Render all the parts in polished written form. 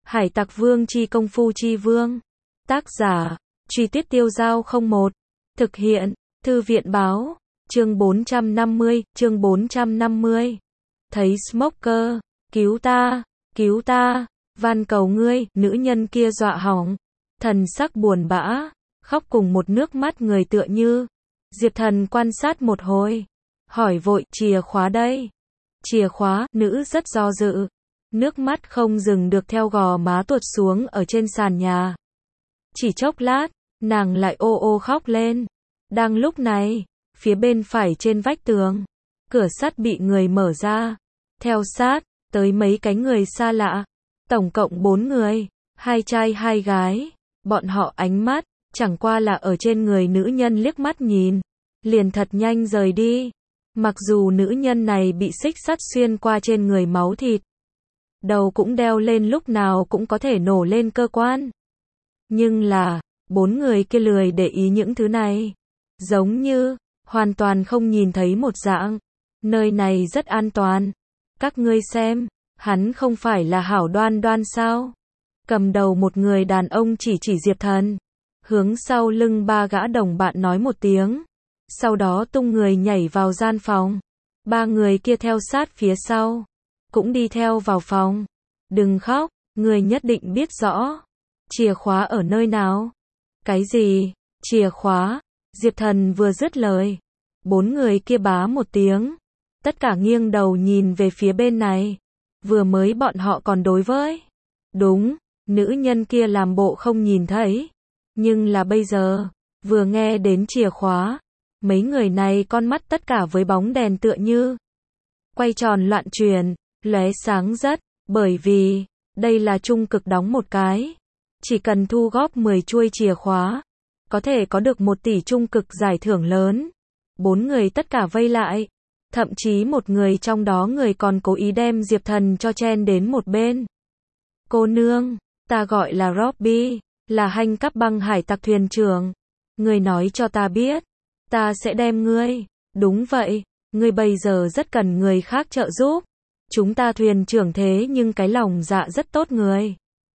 Hải Tặc Vương chi công phu chi vương. Tác giả, Truy Tuyết Tiêu Dao 01. Thực hiện, Thư viện báo. Chương 450. Thấy Smoker, cứu ta, van cầu ngươi, nữ nhân kia dọa hỏng. Thần sắc buồn bã, khóc cùng một nước mắt người tựa như. Diệp Thần quan sát một hồi, hỏi vội, chìa khóa đây. Chìa khóa, nữ rất do dự. Nước mắt không dừng được theo gò má tuột xuống ở trên sàn nhà. Chỉ chốc lát, nàng lại ô ô khóc lên. Đang lúc này, phía bên phải trên vách tường, cửa sắt bị người mở ra. Theo sát, tới mấy cái người xa lạ. Tổng cộng 4 người, 2 trai 2 gái. Bọn họ ánh mắt, chẳng qua là ở trên người nữ nhân liếc mắt nhìn. Liền thật nhanh rời đi. Mặc dù nữ nhân này bị xích sắt xuyên qua trên người máu thịt. Đầu cũng đeo lên lúc nào cũng có thể nổ lên cơ quan. Nhưng là, 4 người kia lười để ý những thứ này. Giống như, hoàn toàn không nhìn thấy một dạng. Nơi này rất an toàn. Các ngươi xem, hắn không phải là Hảo Đoan Đoan sao? Cầm đầu một người đàn ông chỉ Diệp Thần. Hướng sau lưng 3 gã đồng bạn nói một tiếng. Sau đó tung người nhảy vào gian phòng. 3 người kia theo sát phía sau. Cũng đi theo vào phòng. Đừng khóc, người nhất định biết rõ. Chìa khóa ở nơi nào? Cái gì? Chìa khóa? Diệp Thần vừa dứt lời. 4 người kia bá một tiếng. Tất cả nghiêng đầu nhìn về phía bên này. Vừa mới bọn họ còn đối với. Đúng, nữ nhân kia làm bộ không nhìn thấy. Nhưng là bây giờ, vừa nghe đến chìa khóa. Mấy người này con mắt tất cả với bóng đèn tựa như. Quay tròn loạn chuyển, lóe sáng rất. Bởi vì, đây là trung cực đóng một cái. Chỉ cần thu góp 10 chuôi chìa khóa. Có thể có được 1 tỷ trung cực giải thưởng lớn. 4 người tất cả vây lại. Thậm chí một người trong đó người còn cố ý đem Diệp Thần cho chen đến một bên. Cô nương, ta gọi là Robbie, là hành cấp băng hải tặc thuyền trưởng. Người nói cho ta biết, ta sẽ đem ngươi. Đúng vậy, ngươi bây giờ rất cần người khác trợ giúp. Chúng ta thuyền trưởng thế nhưng cái lòng dạ rất tốt người.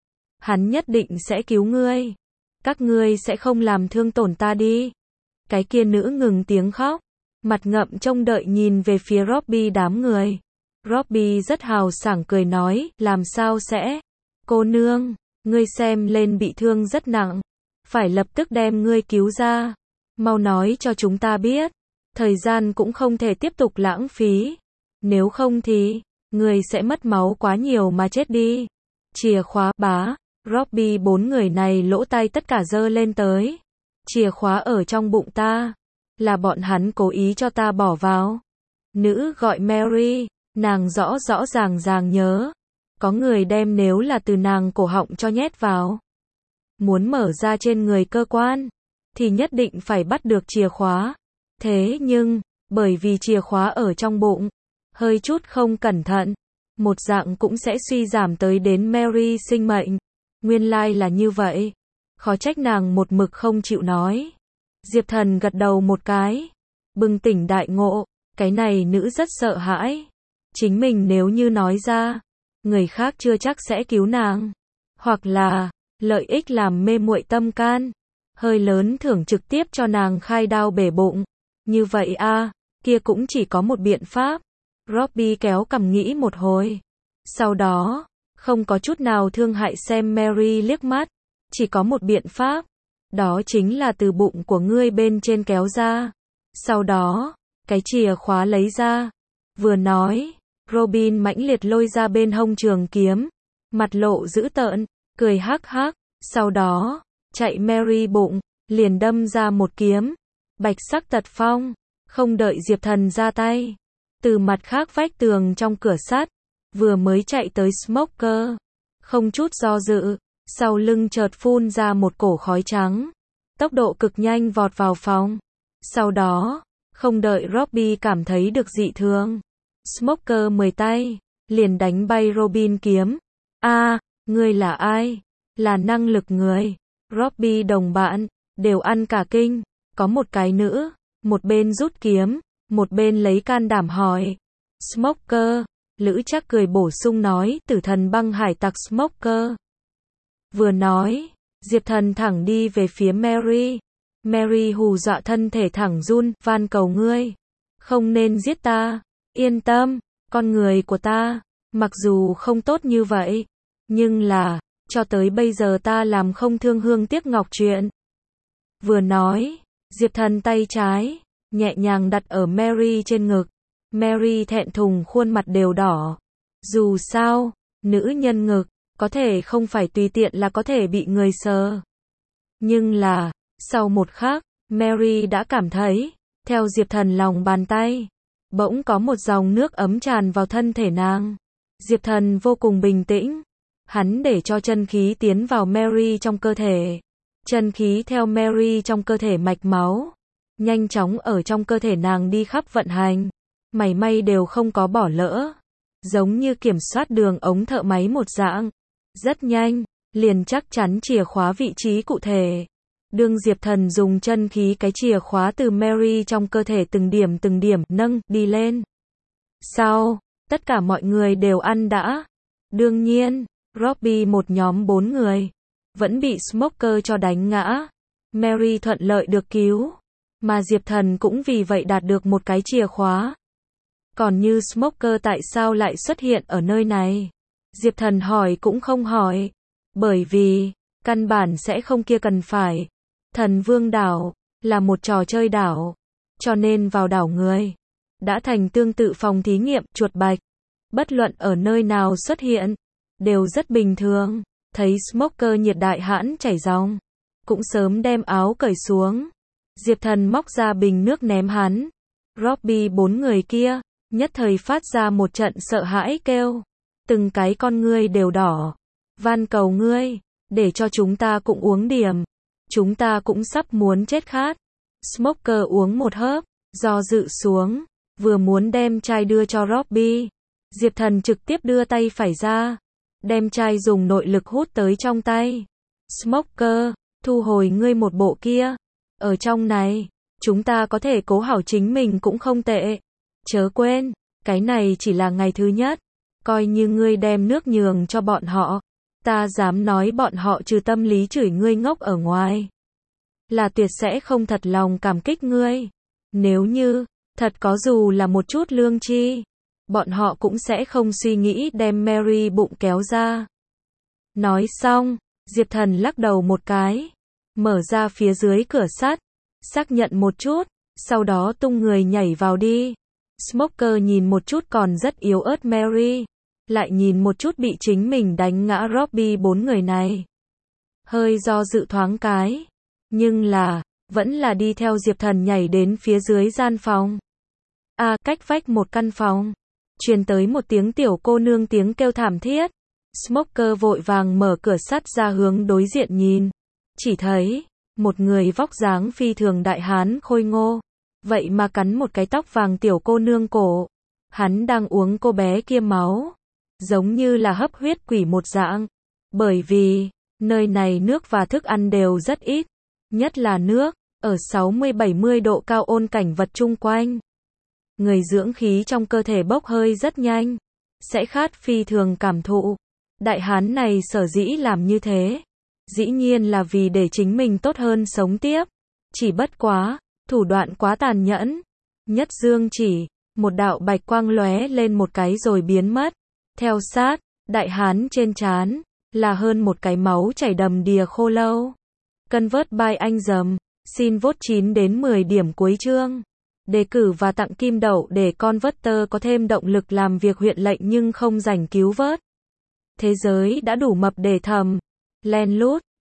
Hắn nhất định sẽ cứu ngươi. Các ngươi sẽ không làm thương tổn ta đi. Cái kia nữ ngừng tiếng khóc. Mặt ngậm trông đợi nhìn về phía Robbie đám người. Robbie rất hào sảng cười nói, làm sao sẽ? Cô nương, ngươi xem lên bị thương rất nặng. Phải lập tức đem ngươi cứu ra. Mau nói cho chúng ta biết. Thời gian cũng không thể tiếp tục lãng phí. Nếu không thì, ngươi sẽ mất máu quá nhiều mà chết đi. Chìa khóa bá. Robbie 4 người này lỗ tai tất cả giơ lên tới. Chìa khóa ở trong bụng ta. Là bọn hắn cố ý cho ta bỏ vào. Nữ gọi Mary, nàng rõ ràng nhớ. Có người đem nếu là từ nàng cổ họng cho nhét vào. Muốn mở ra trên người cơ quan, thì nhất định phải bắt được chìa khóa. Thế nhưng, bởi vì chìa khóa ở trong bụng, hơi chút không cẩn thận, một dạng cũng sẽ suy giảm tới đến Mary sinh mệnh. Nguyên lai là như vậy. Khó trách nàng một mực không chịu nói. Diệp Thần gật đầu một cái. Bừng tỉnh đại ngộ. Cái này nữ rất sợ hãi. Chính mình nếu như nói ra, người khác chưa chắc sẽ cứu nàng. Hoặc là, lợi ích làm mê muội tâm can. Hơi lớn thưởng trực tiếp cho nàng khai đao bể bụng. Như vậy kia cũng chỉ có một biện pháp. Robbie kéo cằm nghĩ một hồi. Sau đó, không có chút nào thương hại xem Mary liếc mắt. Chỉ có một biện pháp. Đó chính là từ bụng của ngươi bên trên kéo ra. Sau đó, cái chìa khóa lấy ra. Vừa nói, Robin mãnh liệt lôi ra bên hông trường kiếm. Mặt lộ dữ tợn, cười hắc hắc. Sau đó, chạy Mary bụng, liền đâm ra một kiếm. Bạch sắc tật phong, không đợi Diệp Thần ra tay. Từ mặt khác vách tường trong cửa sắt, vừa mới chạy tới Smoker. Không chút do dự. Sau lưng chợt phun ra một cổ khói trắng. Tốc độ cực nhanh vọt vào phòng. Sau đó, không đợi Robbie cảm thấy được dị thường. Smoker 10 tay, liền đánh bay Robin kiếm. Ngươi là ai? Là năng lực người. Robbie đồng bạn, đều ăn cả kinh. Có một cái nữ, một bên rút kiếm, một bên lấy can đảm hỏi. Smoker, Lữ Trác cười bổ sung nói, tử thần băng hải tặc Smoker. Vừa nói, Diệp Thần thẳng đi về phía Mary. Mary hù dọa thân thể thẳng run, van cầu ngươi. Không nên giết ta. Yên tâm, con người của ta, mặc dù không tốt như vậy, nhưng là, cho tới bây giờ ta làm không thương hương tiếc ngọc chuyện. Vừa nói, Diệp Thần tay trái, nhẹ nhàng đặt ở Mary trên ngực. Mary thẹn thùng khuôn mặt đều đỏ. Dù sao, nữ nhân ngực, có thể không phải tùy tiện là có thể bị người sờ. Nhưng là, sau một khắc, Mary đã cảm thấy, theo Diệp Thần lòng bàn tay, bỗng có một dòng nước ấm tràn vào thân thể nàng. Diệp Thần vô cùng bình tĩnh. Hắn để cho chân khí tiến vào Mary trong cơ thể. Chân khí theo Mary trong cơ thể mạch máu, nhanh chóng ở trong cơ thể nàng đi khắp vận hành. Mảy may đều không có bỏ lỡ. Giống như kiểm soát đường ống thợ máy một dạng. Rất nhanh, liền chắc chắn chìa khóa vị trí cụ thể. Đương Diệp Thần dùng chân khí cái chìa khóa từ Mary trong cơ thể từng điểm nâng đi lên. Sau, tất cả mọi người đều ăn đã. Đương nhiên, Robbie một nhóm 4 người, vẫn bị Smoker cho đánh ngã. Mary thuận lợi được cứu, mà Diệp Thần cũng vì vậy đạt được một cái chìa khóa. Còn như Smoker tại sao lại xuất hiện ở nơi này? Diệp Thần hỏi cũng không hỏi, bởi vì, căn bản sẽ không kia cần phải. Thần Vương đảo, là một trò chơi đảo, cho nên vào đảo người, đã thành tương tự phòng thí nghiệm chuột bạch. Bất luận ở nơi nào xuất hiện, đều rất bình thường. Thấy Smoker nhiệt đại hãn chảy ròng, cũng sớm đem áo cởi xuống. Diệp Thần móc ra bình nước ném hắn. Robbie 4 người kia, nhất thời phát ra một trận sợ hãi kêu. Từng cái con ngươi đều đỏ. Van cầu ngươi, để cho chúng ta cũng uống điểm. Chúng ta cũng sắp muốn chết khát. Smoker uống một hớp, do dự xuống, vừa muốn đem chai đưa cho Robbie. Diệp Thần trực tiếp đưa tay phải ra, đem chai dùng nội lực hút tới trong tay. Smoker, thu hồi ngươi một bộ kia. Ở trong này, chúng ta có thể cố hảo chính mình cũng không tệ. Chớ quên, cái này chỉ là ngày thứ nhất. Coi như ngươi đem nước nhường cho bọn họ, ta dám nói bọn họ trừ tâm lý chửi ngươi ngốc ở ngoài, là tuyệt sẽ không thật lòng cảm kích ngươi. Nếu như, thật có dù là một chút lương tri, bọn họ cũng sẽ không suy nghĩ đem Mary bụng kéo ra. Nói xong, Diệp Thần lắc đầu một cái, mở ra phía dưới cửa sắt, xác nhận một chút, sau đó tung người nhảy vào đi. Smoker nhìn một chút còn rất yếu ớt Mary, lại nhìn một chút bị chính mình đánh ngã Robbie 4 người này. Hơi do dự thoáng cái, nhưng là, vẫn là đi theo Diệp Thần nhảy đến phía dưới gian phòng. Cách vách một căn phòng, truyền tới một tiếng tiểu cô nương tiếng kêu thảm thiết. Smoker vội vàng mở cửa sắt ra hướng đối diện nhìn. Chỉ thấy, một người vóc dáng phi thường đại hán khôi ngô, vậy mà cắn một cái tóc vàng tiểu cô nương cổ. Hắn đang uống cô bé kia máu, giống như là hấp huyết quỷ một dạng. Bởi vì, nơi này nước và thức ăn đều rất ít, nhất là nước, ở 60-70 độ cao ôn cảnh vật chung quanh. Người dưỡng khí trong cơ thể bốc hơi rất nhanh, sẽ khát phi thường cảm thụ. Đại hán này sở dĩ làm như thế, dĩ nhiên là vì để chính mình tốt hơn sống tiếp. Chỉ bất quá, thủ đoạn quá tàn nhẫn. Nhất dương chỉ, một đạo bạch quang lóe lên một cái rồi biến mất. Theo sát, đại hán trên trán, là hơn một cái máu chảy đầm đìa khô lâu. Convert by anh dầm, xin vote 9 đến 10 điểm cuối chương. Đề cử và tặng kim đậu để Converter có thêm động lực làm việc huyện lệnh nhưng không rảnh cứu vớt. Thế giới đã đủ mập để thầm. Len lút.